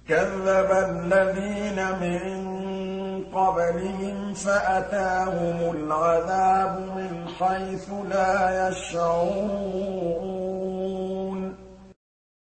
كَذَّبَ الَّذِينَ مِن قَبْلِهِمْ فَأَتَاهُمُ الْعَذَابُ مِنْ حَيْثُ لَا يَشْعُرُونَ